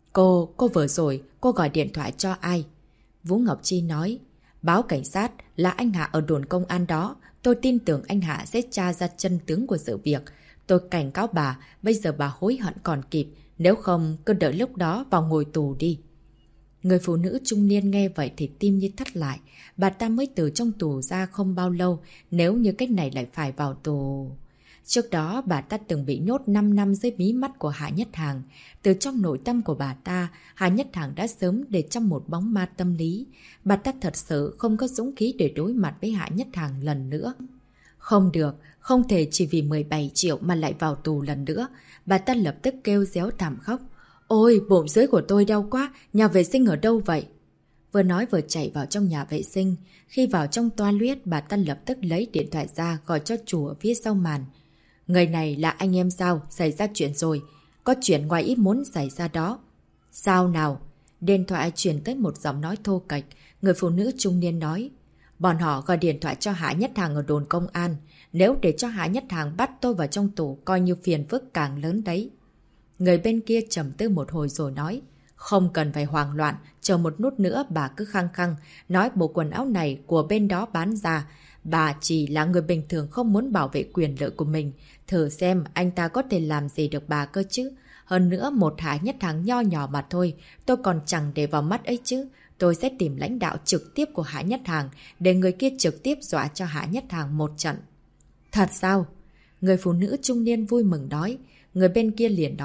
Cô vừa rồi, cô gọi điện thoại cho ai? Vũ Ngọc Chi nói, báo cảnh sát là anh Hạ ở đồn công an đó. Tôi tin tưởng anh Hạ sẽ tra ra chân tướng của sự việc. Tôi cảnh cáo bà, bây giờ bà hối hận còn kịp. Nếu không, cứ đợi lúc đó vào ngồi tù đi. Người phụ nữ trung niên nghe vậy thì tim như thắt lại. Bà ta mới từ trong tù ra không bao lâu, nếu như cách này lại phải vào tù. Trước đó, bà ta từng bị nhốt 5 năm dưới mí mắt của Hạ Nhất Hàng. Từ trong nội tâm của bà ta, Hạ Nhất Hàng đã sớm để trong một bóng ma tâm lý. Bà ta thật sự không có dũng khí để đối mặt với Hạ Nhất Hàng lần nữa. Không được, không thể chỉ vì 17 triệu mà lại vào tù lần nữa. Bà ta lập tức kêu réo thảm khóc. Ôi, bụng dưới của tôi đau quá, nhà vệ sinh ở đâu vậy? Vừa nói vừa chạy vào trong nhà vệ sinh. Khi vào trong toilet, bà ta lập tức lấy điện thoại ra gọi cho chủ ở phía sau màn. Người này là anh em sao? Xảy ra chuyện rồi. Có chuyện ngoài ý muốn xảy ra đó. Sao nào? Điện thoại chuyển tới một giọng nói thô kệch. Người phụ nữ trung niên nói. Bọn họ gọi điện thoại cho Hạ Nhất Hàng ở đồn công an. Nếu để cho Hạ Nhất Hàng bắt tôi vào trong tù, coi như phiền phức càng lớn đấy. Người bên kia trầm tư một hồi rồi nói. Không cần phải hoảng loạn, chờ một nút nữa bà cứ khăng khăng. Nói bộ quần áo này của bên đó bán ra. Bà chỉ là người bình thường không muốn bảo vệ quyền lợi của mình. Thử xem anh ta có thể làm gì được bà cơ chứ. Hơn nữa một Hạ Nhất Hàng nho nhỏ mà thôi. Tôi còn chẳng để vào mắt ấy chứ. Tôi sẽ tìm lãnh đạo trực tiếp của Hạ Nhất Hàng để người kia trực tiếp dọa cho Hạ Nhất Hàng một trận. Thật sao? Người phụ nữ trung niên vui mừng nói. Người bên kia liền nói.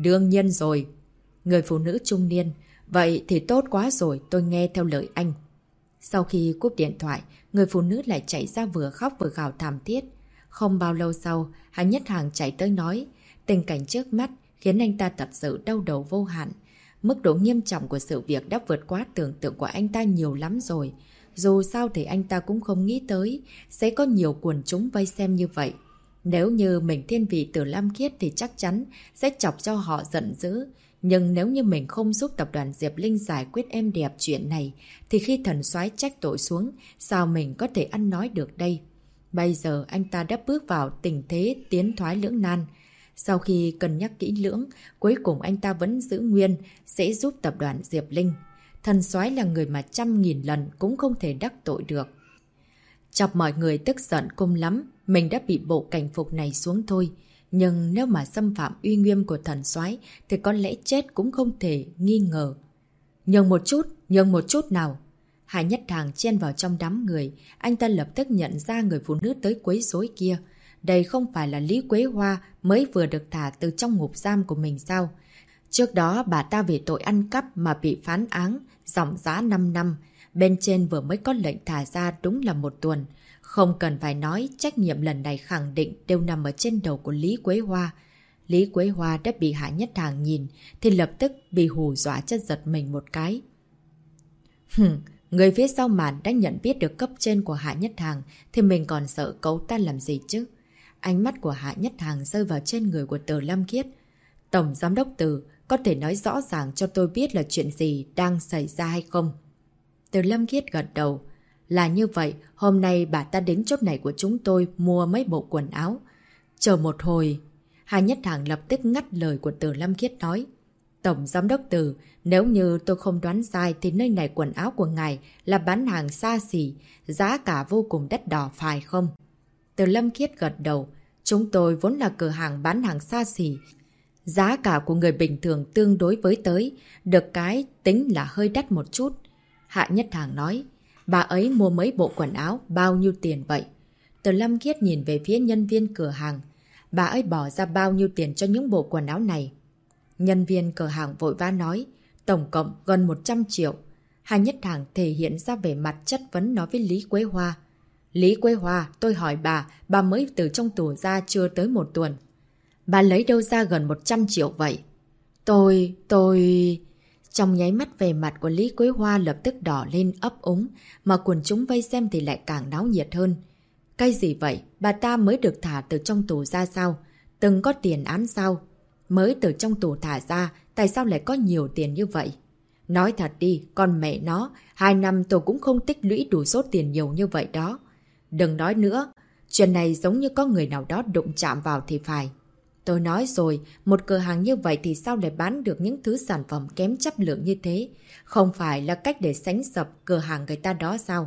Đương nhiên rồi. Người phụ nữ trung niên. Vậy thì tốt quá rồi, tôi nghe theo lời anh. Sau khi cúp điện thoại, người phụ nữ lại chạy ra vừa khóc vừa gào thảm thiết. Không bao lâu sau, Hà Nhất Hàng chạy tới nói. Tình cảnh trước mắt khiến anh ta thật sự đau đầu vô hạn. Mức độ nghiêm trọng của sự việc đã vượt quá tưởng tượng của anh ta nhiều lắm rồi. Dù sao thì anh ta cũng không nghĩ tới sẽ có nhiều quần chúng vây xem như vậy. Nếu như mình thiên vị Từ Lam Khiết thì chắc chắn sẽ chọc cho họ giận dữ. Nhưng nếu như mình không giúp tập đoàn Diệp Linh giải quyết êm đẹp chuyện này, thì khi thần soái trách tội xuống, sao mình có thể ăn nói được đây? Bây giờ anh ta đã bước vào tình thế tiến thoái lưỡng nan. Sau khi cân nhắc kỹ lưỡng, cuối cùng anh ta vẫn giữ nguyên, sẽ giúp tập đoàn Diệp Linh. Thần soái là người mà 100.000 lần cũng không thể đắc tội được. Chọc mọi người tức giận cung lắm, mình đã bị bộ cảnh phục này xuống thôi. Nhưng nếu mà xâm phạm uy nghiêm của thần soái thì có lẽ chết cũng không thể nghi ngờ. Nhường một chút nào. Hà Nhất Hàng chen vào trong đám người, anh ta lập tức nhận ra người phụ nữ tới quấy rối kia. Đây không phải là Lý Quế Hoa mới vừa được thả từ trong ngục giam của mình sao? Trước đó bà ta vì tội ăn cắp mà bị phán án, giọng giá 5 năm. Bên trên vừa mới có lệnh thả ra đúng là 1 tuần. Không cần phải nói, trách nhiệm lần này khẳng định đều nằm ở trên đầu của Lý Quế Hoa. Lý Quế Hoa đã bị Hạ Nhất Hàng nhìn, thì lập tức bị hù dọa cho giật mình một cái. Người phía sau màn đã nhận biết được cấp trên của Hạ Nhất Hàng, thì mình còn sợ cậu ta làm gì chứ? Ánh mắt của Hạ Nhất Hàng rơi vào trên người của Từ Lam Khiết. Tổng giám đốc Từ, có thể nói rõ ràng cho tôi biết là chuyện gì đang xảy ra hay không? Từ Lâm Khiết gật đầu. Là như vậy, hôm nay bà ta đến chốt này của chúng tôi mua mấy bộ quần áo. Chờ một hồi. Hà Nhất Hàng lập tức ngắt lời của Từ Lâm Khiết nói. Tổng giám đốc Từ, nếu như tôi không đoán sai thì nơi này quần áo của ngài là bán hàng xa xỉ, giá cả vô cùng đắt đỏ phải không? Từ Lâm Khiết gật đầu. Chúng tôi vốn là cửa hàng bán hàng xa xỉ. Giá cả của người bình thường tương đối với tới, được cái tính là hơi đắt một chút. Hạ Nhất Hàng nói, bà ấy mua mấy bộ quần áo, bao nhiêu tiền vậy? Từ Lâm Khiết nhìn về phía nhân viên cửa hàng. Bà ấy bỏ ra bao nhiêu tiền cho những bộ quần áo này? Nhân viên cửa hàng vội vã nói, tổng cộng gần 100 triệu. Hạ Nhất Hàng thể hiện ra vẻ mặt chất vấn nói với Lý Quế Hoa. Lý Quế Hoa, tôi hỏi bà mới từ trong tù ra chưa tới 1 tuần. Bà lấy đâu ra gần 100 triệu vậy? Tôi... Trong nháy mắt về mặt của Lý Quế Hoa lập tức đỏ lên ấp úng, mà quần chúng vây xem thì lại càng náo nhiệt hơn. Cái gì vậy? Bà ta mới được thả từ trong tù ra sao? Từng có tiền án sao? Mới từ trong tù thả ra, tại sao lại có nhiều tiền như vậy? Nói thật đi, con mẹ nó, 2 năm tôi cũng không tích lũy đủ số tiền nhiều như vậy đó. Đừng nói nữa, chuyện này giống như có người nào đó đụng chạm vào thì phải. Tôi nói rồi, một cửa hàng như vậy thì sao lại bán được những thứ sản phẩm kém chất lượng như thế? Không phải là cách để sánh sập cửa hàng người ta đó sao?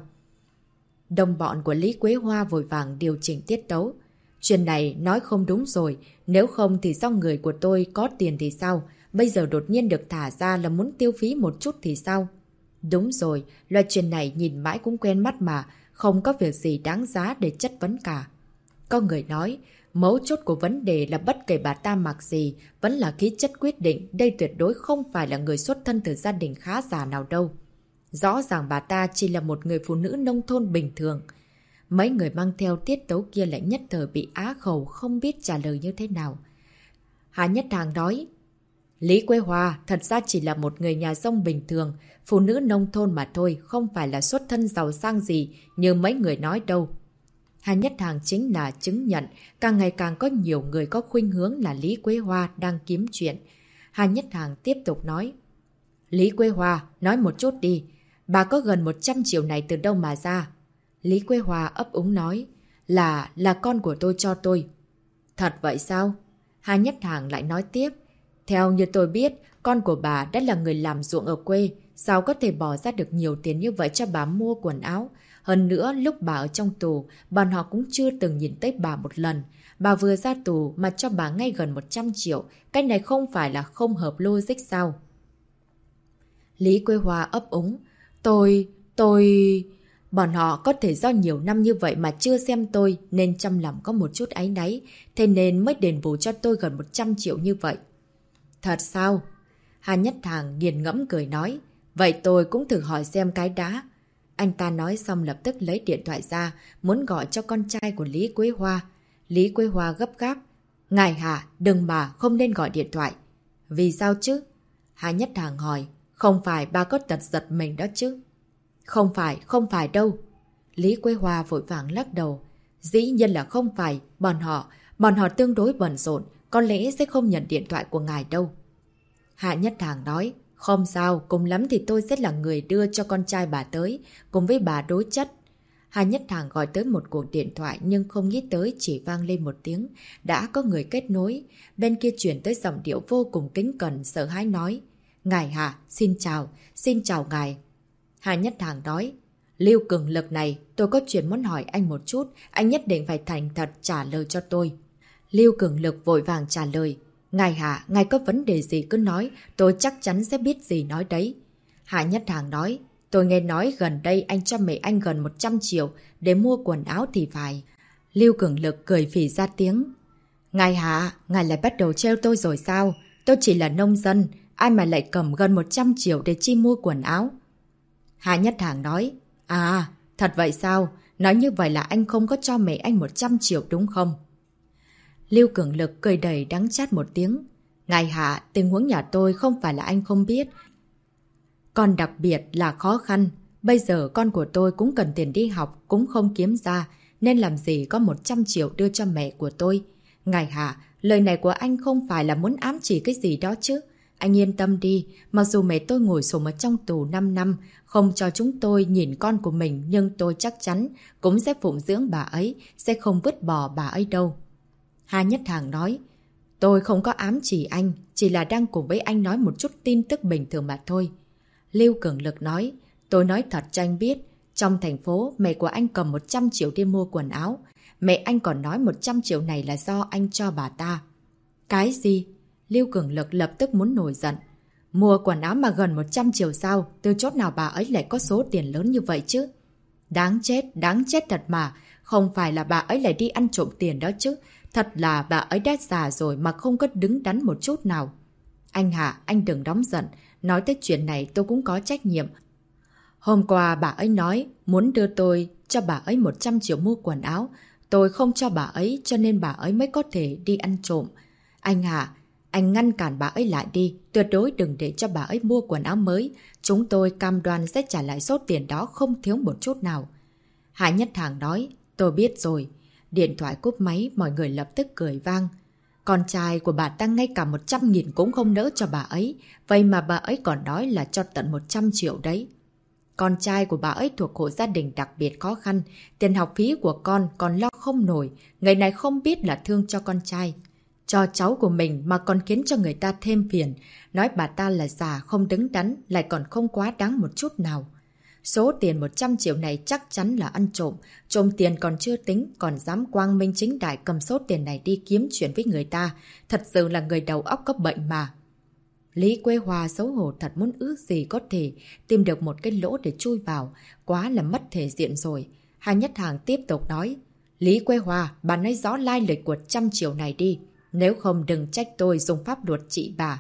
Đồng bọn của Lý Quế Hoa vội vàng điều chỉnh tiết tấu. Chuyện này nói không đúng rồi, nếu không thì do người của tôi có tiền thì sao? Bây giờ đột nhiên được thả ra là muốn tiêu phí một chút thì sao? Đúng rồi, loại chuyện này nhìn mãi cũng quen mắt mà, không có việc gì đáng giá để chất vấn cả. Có người nói, mấu chốt của vấn đề là bất kể bà ta mặc gì, vẫn là khí chất quyết định, đây tuyệt đối không phải là người xuất thân từ gia đình khá giả nào đâu. Rõ ràng bà ta chỉ là một người phụ nữ nông thôn bình thường. Mấy người mang theo tiết tấu kia lại nhất thời bị á khẩu không biết trả lời như thế nào. Hạ Nhất Hàng nói, Lý Quế Hoa thật ra chỉ là một người nhà nông bình thường, phụ nữ nông thôn mà thôi, không phải là xuất thân giàu sang gì như mấy người nói đâu. Hà Nhất Hàng chính là chứng nhận càng ngày càng có nhiều người có khuynh hướng là Lý Quế Hoa đang kiếm chuyện. Hà Nhất Hàng tiếp tục nói, Lý Quế Hoa, nói một chút đi, bà có gần 100 triệu này từ đâu mà ra? Lý Quế Hoa ấp úng nói, là con của tôi cho tôi. Thật vậy sao? Hà Nhất Hàng lại nói tiếp, theo như tôi biết, con của bà đã là người làm ruộng ở quê, sao có thể bỏ ra được nhiều tiền như vậy cho bà mua quần áo? Hơn nữa, lúc bà ở trong tù, bọn họ cũng chưa từng nhìn tới bà một lần. Bà vừa ra tù mà cho bà ngay gần 100 triệu, cái này không phải là không hợp logic sao? Lý Quế Hoa ấp úng, Bọn họ có thể do nhiều năm như vậy mà chưa xem tôi nên trong lòng có một chút áy náy, thế nên mới đền bù cho tôi gần 100 triệu như vậy. Thật sao? Hà Nhất Thàng nghiền ngẫm cười nói. Vậy tôi cũng thử hỏi xem cái đã. Anh ta nói xong lập tức lấy điện thoại ra, muốn gọi cho con trai của Lý Quế Hoa. Lý Quế Hoa gấp gáp. Ngài Hà, đừng mà, không nên gọi điện thoại. Vì sao chứ? Hà Nhất Thàng hỏi. Không phải ba có tật giật mình đó chứ? Không phải đâu. Lý Quế Hoa vội vàng lắc đầu. Dĩ nhiên là không phải, bọn họ tương đối bận rộn, có lẽ sẽ không nhận điện thoại của ngài đâu. Hạ Nhất Thàng nói, không sao, cùng lắm thì tôi sẽ là người đưa cho con trai bà tới, cùng với bà đối chất. Hạ Nhất Thàng gọi tới một cuộc điện thoại nhưng không nghĩ tới chỉ vang lên một tiếng, đã có người kết nối. Bên kia chuyển tới giọng điệu vô cùng kính cẩn sợ hãi nói, ngài Hạ, xin chào ngài. Hạ Nhất Thàng nói, Lưu Cường Lực này, tôi có chuyện muốn hỏi anh một chút, anh nhất định phải thành thật trả lời cho tôi. Lưu Cường Lực vội vàng trả lời, ngài Hạ, ngài có vấn đề gì cứ nói, tôi chắc chắn sẽ biết gì nói đấy. Hạ Nhất Thàng nói, tôi nghe nói gần đây anh cho mẹ anh gần 100 triệu để mua quần áo thì phải. Lưu Cường Lực cười phì ra tiếng. Ngài Hạ, ngài lại bắt đầu trêu tôi rồi sao? Tôi chỉ là nông dân, ai mà lại cầm gần 100 triệu để chi mua quần áo? Hạ Nhất Thàng nói, à, thật vậy sao? Nói như vậy là anh không có cho mẹ anh 100 triệu đúng không? Lưu Cường Lực cười đầy đắng chát một tiếng. Ngài Hạ, tình huống nhà tôi không phải là anh không biết. Còn đặc biệt là khó khăn. Bây giờ con của tôi cũng cần tiền đi học, cũng không kiếm ra, nên làm gì có 100 triệu đưa cho mẹ của tôi. Ngài Hạ, lời này của anh không phải là muốn ám chỉ cái gì đó chứ. Anh yên tâm đi, mặc dù mẹ tôi ngồi xổm ở trong tù 5 năm, không cho chúng tôi nhìn con của mình, nhưng tôi chắc chắn cũng sẽ phụng dưỡng bà ấy, sẽ không vứt bỏ bà ấy đâu. Hà Nhất Thàng nói, tôi không có ám chỉ anh, chỉ là đang cùng với anh nói một chút tin tức bình thường mà thôi. Lưu Cường Lực nói, tôi nói thật cho anh biết, trong thành phố mẹ của anh cầm 100 triệu đi mua quần áo. Mẹ anh còn nói 100 triệu này là do anh cho bà ta. Cái gì? Lưu Cường Lực lập tức muốn nổi giận. Mua quần áo mà gần 100 triệu sao? Từ chốt nào bà ấy lại có số tiền lớn như vậy chứ? Đáng chết thật mà. Không phải là bà ấy lại đi ăn trộm tiền đó chứ. Thật là bà ấy đã già rồi mà không có đứng đắn một chút nào. Anh Hạ, anh đừng nóng giận. Nói tới chuyện này tôi cũng có trách nhiệm. Hôm qua bà ấy nói muốn đưa tôi cho bà ấy 100 triệu mua quần áo. Tôi không cho bà ấy cho nên bà ấy mới có thể đi ăn trộm. Anh Hạ, anh ngăn cản bà ấy lại đi. Tuyệt đối đừng để cho bà ấy mua quần áo mới. Chúng tôi cam đoan sẽ trả lại số tiền đó không thiếu một chút nào. Hạ Nhất Thàng nói, tôi biết rồi. Điện thoại cúp máy, mọi người lập tức cười vang. Con trai của bà ta ngay cả 100.000 cũng không nỡ cho bà ấy. Vậy mà bà ấy còn nói là cho tận 100 triệu đấy. Con trai của bà ấy thuộc hộ gia đình đặc biệt khó khăn. Tiền học phí của con còn lo không nổi. Người này không biết là thương cho con trai. Cho cháu của mình mà còn khiến cho người ta thêm phiền. Nói bà ta là già không đứng đắn, lại còn không quá đáng một chút nào. Số tiền 100 triệu này chắc chắn là ăn trộm. Trộm tiền còn chưa tính, còn dám quang minh chính đại cầm số tiền này đi kiếm chuyện với người ta. Thật sự là người đầu óc có bệnh mà. Lý Quế Hoa xấu hổ thật muốn ước gì có thể tìm được một cái lỗ để chui vào. Quá là mất thể diện rồi. Hà Nhất Thàng tiếp tục nói. Lý Quế Hoa, bà nói rõ lai lịch của 100 triệu này đi. Nếu không đừng trách tôi dùng pháp luật trị bà.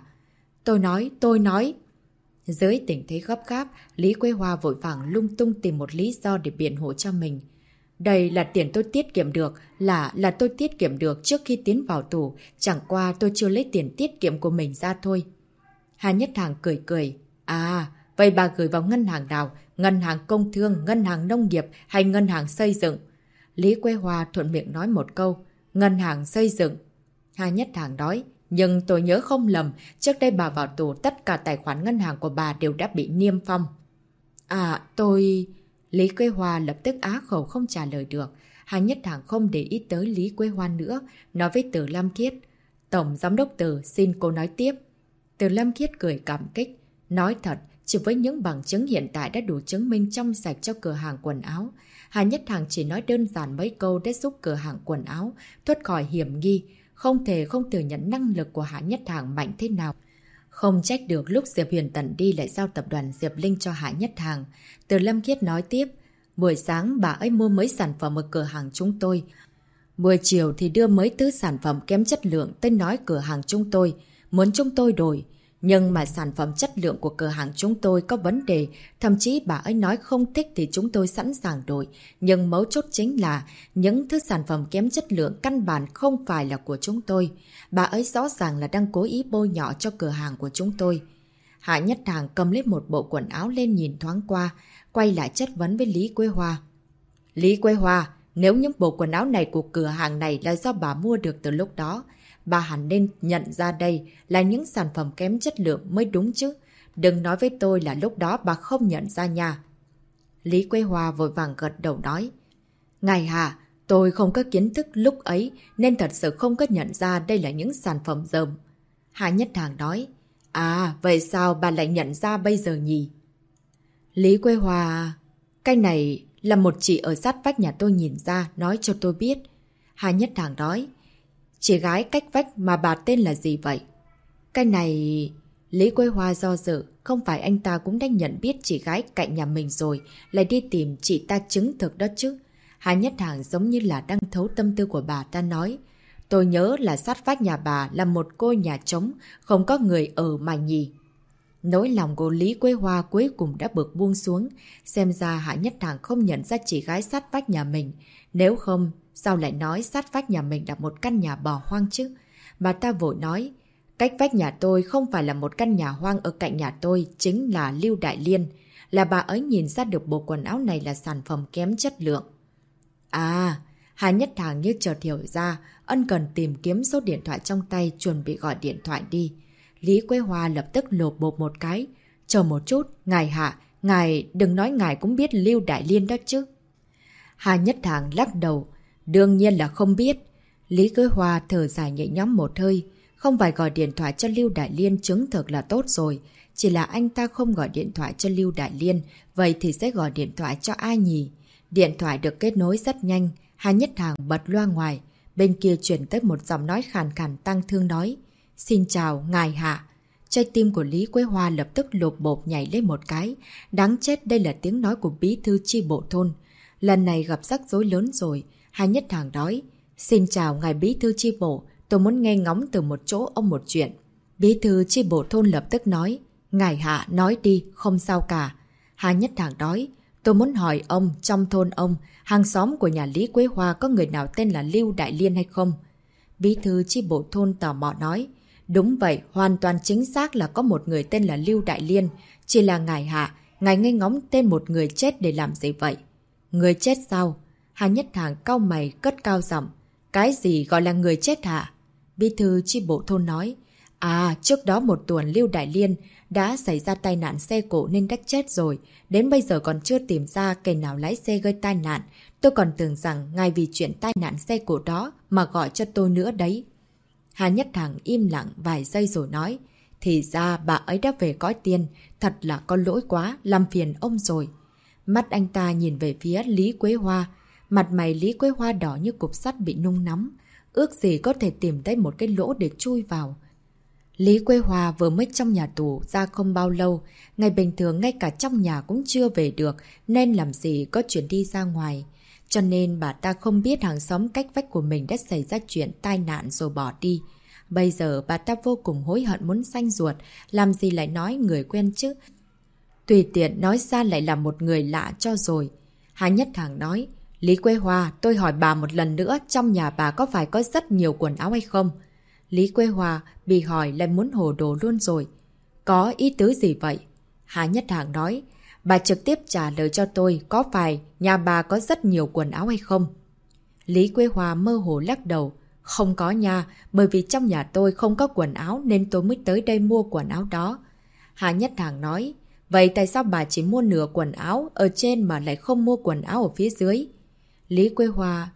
Tôi nói. Dưới tình thế gấp gáp, Lý Quế Hoa vội vàng lung tung tìm một lý do để biện hộ cho mình. Đây là tiền tôi tiết kiệm được, là tôi tiết kiệm được trước khi tiến vào tù. Chẳng qua tôi chưa lấy tiền tiết kiệm của mình ra thôi. Hà Nhất Thàng cười cười. À, vậy bà gửi vào ngân hàng nào? Ngân hàng công thương, ngân hàng nông nghiệp hay ngân hàng xây dựng? Lý Quế Hoa thuận miệng nói một câu. Ngân hàng xây dựng. Hà Nhất Thàng nói. Nhưng tôi nhớ không lầm, trước đây bà vào tù tất cả tài khoản ngân hàng của bà đều đã bị niêm phong. À, tôi... Lý Quế Hoa lập tức á khẩu không trả lời được. Hà Nhất Thàng không để ý tới Lý Quế Hoa nữa, nói với Từ Lam Kiết. Tổng giám đốc Từ, xin cô nói tiếp. Từ Lam Kiết cười cảm kích. Nói thật, chỉ với những bằng chứng hiện tại đã đủ chứng minh trong sạch cho cửa hàng quần áo. Hà Nhất Thàng chỉ nói đơn giản mấy câu để giúp cửa hàng quần áo thoát khỏi hiểm nghi. Không thể không thừa nhận năng lực của Hạ Nhất Thàng mạnh thế nào. Không trách được lúc Diệp Huyền Tần đi lại giao tập đoàn Diệp Linh cho Hạ Nhất Thàng. Từ Lâm Khiết nói tiếp. Buổi sáng bà ấy mua mấy sản phẩm ở cửa hàng chúng tôi. Buổi chiều thì đưa mấy thứ sản phẩm kém chất lượng tới nói cửa hàng chúng tôi. muốn chúng tôi đổi. Nhưng mà sản phẩm chất lượng của cửa hàng chúng tôi có vấn đề, thậm chí bà ấy nói không thích thì chúng tôi sẵn sàng đổi. Nhưng mấu chốt chính là những thứ sản phẩm kém chất lượng căn bản không phải là của chúng tôi. Bà ấy rõ ràng là đang cố ý bôi nhọ cho cửa hàng của chúng tôi. Hạ Nhất Hàng cầm lấy một bộ quần áo lên nhìn thoáng qua, quay lại chất vấn với Lý Quế Hoa. Lý Quế Hoa, nếu những bộ quần áo này của cửa hàng này là do bà mua được từ lúc đó, bà hẳn nên nhận ra đây là những sản phẩm kém chất lượng mới đúng chứ. Đừng nói với tôi là lúc đó bà không nhận ra nha. Lý Quế Hoa vội vàng gật đầu nói. Ngài Hạ, tôi không có kiến thức lúc ấy nên thật sự không có nhận ra đây là những sản phẩm dởm. Hạ Nhất Hàng nói. À, vậy sao bà lại nhận ra bây giờ nhỉ? Lý Quế Hoa... Cái này là một chị ở sát vách nhà tôi nhìn ra, nói cho tôi biết. Hạ Nhất Hàng nói. Chị gái cách vách mà bà tên là gì vậy? Cái này... Lý Quế Hoa do dự, không phải anh ta cũng đã nhận biết chị gái cạnh nhà mình rồi, lại đi tìm chị ta chứng thực đó chứ. Hạ Nhất Hàng giống như là đang thấu tâm tư của bà ta nói. Tôi nhớ là sát vách nhà bà là một ngôi nhà trống, không có người ở mà nhỉ. Nỗi lòng của Lý Quế Hoa cuối cùng đã bực buông xuống, xem ra Hạ Nhất Hàng không nhận ra chị gái sát vách nhà mình. Nếu không, sao lại nói sát vách nhà mình là một căn nhà bỏ hoang chứ? Bà ta vội nói, cách vách nhà tôi không phải là một căn nhà hoang, ở cạnh nhà tôi chính là Lưu Đại Liên. Là bà ấy nhìn ra được bộ quần áo này là sản phẩm kém chất lượng. À, Hạ Nhất Hàng như chợt hiểu ra, ân cần tìm kiếm số điện thoại trong tay, chuẩn bị gọi điện thoại đi. Lý Quế Hoa lập tức lột bột một cái. Chờ một chút, ngài Hạ, ngài đừng nói ngài cũng biết Lưu Đại Liên đó chứ. Hạ Nhất Hàng lắc đầu. Đương nhiên là không biết. Lý Quế Hoa thở dài nhẹ nhõm một hơi. Không phải gọi điện thoại cho Lưu Đại Liên chứng thực là tốt rồi. Chỉ là anh ta không gọi điện thoại cho Lưu Đại Liên. Vậy thì sẽ gọi điện thoại cho ai nhỉ? Điện thoại được kết nối rất nhanh. Hạ Nhất Hàng bật loa ngoài. Bên kia chuyển tới một giọng nói khàn khàn tang thương nói. Xin chào, ngài Hạ. Trái tim của Lý Quế Hoa lập tức lột bột nhảy lên một cái. Đáng chết, đây là tiếng nói của bí thư chi bộ thôn. Lần này gặp rắc rối lớn rồi. Hạ Nhất Hàng nói. Xin chào ngài bí thư chi bộ. Tôi muốn nghe ngóng từ một chỗ ông một chuyện. Bí thư chi bộ thôn lập tức nói. Ngài Hạ nói đi, không sao cả. Hạ Nhất Hàng nói. Tôi muốn hỏi ông, trong thôn ông, hàng xóm của nhà Lý Quế Hoa có người nào tên là Lưu Đại Liên hay không? Bí thư chi bộ thôn tò mò nói. Đúng vậy, hoàn toàn chính xác là có một người tên là Lưu Đại Liên. Chỉ là ngài Hạ, ngài ngây ngóng tên một người chết để làm gì vậy? Người chết sao? Hạ Nhất Hàng cau mày cất cao giọng. Cái gì gọi là người chết hả? Bí thư chi bộ thôn nói. À, trước đó một tuần Lưu Đại Liên đã xảy ra tai nạn xe cộ nên đã chết rồi. Đến bây giờ còn chưa tìm ra kẻ nào lái xe gây tai nạn. Tôi còn tưởng rằng ngài vì chuyện tai nạn xe cộ đó mà gọi cho tôi nữa đấy. Hạ Nhất Hàng im lặng vài giây rồi nói. Thì ra bà ấy đã về cõi tiên. Thật là có lỗi quá, làm phiền ông rồi. Mắt anh ta nhìn về phía Lý Quế Hoa. Mặt mày Lý Quế Hoa đỏ như cục sắt bị nung nóng. Ước gì có thể tìm thấy một cái lỗ để chui vào. Lý Quế Hoa vừa mới trong nhà tù ra không bao lâu. Ngày bình thường ngay cả trong nhà cũng chưa về được, nên làm gì có chuyện đi ra ngoài. Cho nên bà ta không biết hàng xóm cách vách của mình đã xảy ra chuyện tai nạn rồi bỏ đi. Bây giờ bà ta vô cùng hối hận muốn xanh ruột, làm gì lại nói người quen chứ. Tùy tiện nói ra lại là một người lạ cho rồi. Hạ Nhất Hàng nói, Lý Quế Hoa, tôi hỏi bà một lần nữa, trong nhà bà có phải có rất nhiều quần áo hay không? Lý Quế Hoa bị hỏi lại muốn hồ đồ luôn rồi. Có ý tứ gì vậy? Hạ Nhất Hàng nói, bà trực tiếp trả lời cho tôi, có phải nhà bà có rất nhiều quần áo hay không? Lý Quế Hoa mơ hồ lắc đầu. Không có nha, bởi vì trong nhà tôi không có quần áo nên tôi mới tới đây mua quần áo đó. Hạ Nhất Hàng nói, vậy tại sao bà chỉ mua nửa quần áo ở trên mà lại không mua quần áo ở phía dưới? Lý Quế Hoa,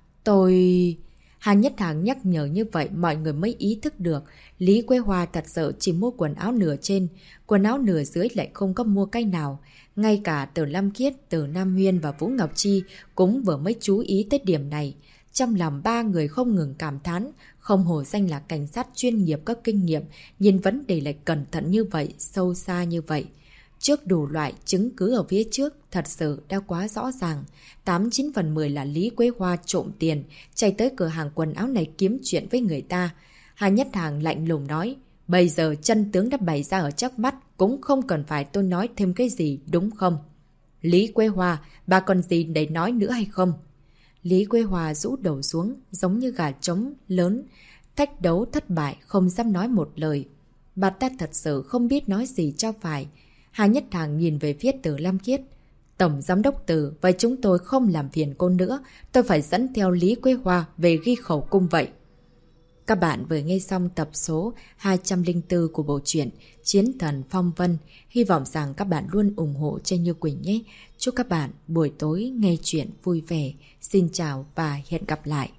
Hạ Nhất Hàng nhắc nhở như vậy mọi người mới ý thức được. Lý Quế Hoa thật sự chỉ mua quần áo nửa trên, quần áo nửa dưới lại không có mua cái nào. Ngay cả Từ Lam Kiết, Từ Nam Huyên và Vũ Ngọc Chi cũng vừa mới chú ý tới điểm này. Trong lòng ba người không ngừng cảm thán, không hổ danh là cảnh sát chuyên nghiệp có kinh nghiệm, nhìn vấn đề lại cẩn thận như vậy, sâu xa như vậy. Trước đủ loại chứng cứ ở phía trước, thật sự đã quá rõ ràng. 89 phần 10 là Lý Quế Hoa trộm tiền, chạy tới cửa hàng quần áo này kiếm chuyện với người ta. Hạ Nhất Hàng lạnh lùng nói, Bây giờ chân tướng đã bày ra ở trước mắt, cũng không cần phải tôi nói thêm cái gì, đúng không? Lý Quế Hoa, bà còn gì để nói nữa hay không? Lý Quế Hoa rũ đầu xuống, giống như gà trống lớn, thách đấu thất bại, không dám nói một lời. Bà ta thật sự không biết nói gì cho phải. Hà Nhất Hàng nhìn về phía Từ Lam Khiết. Tổng giám đốc Từ, vậy chúng tôi không làm phiền cô nữa. Tôi phải dẫn theo Lý Quế Hoa về ghi khẩu cung vậy. Các bạn vừa nghe xong tập số 204 của bộ truyện Chiến Thần Phong Vân. Hy vọng rằng các bạn luôn ủng hộ cho Như Quỳnh nhé. Chúc các bạn buổi tối nghe chuyện vui vẻ. Xin chào và hẹn gặp lại.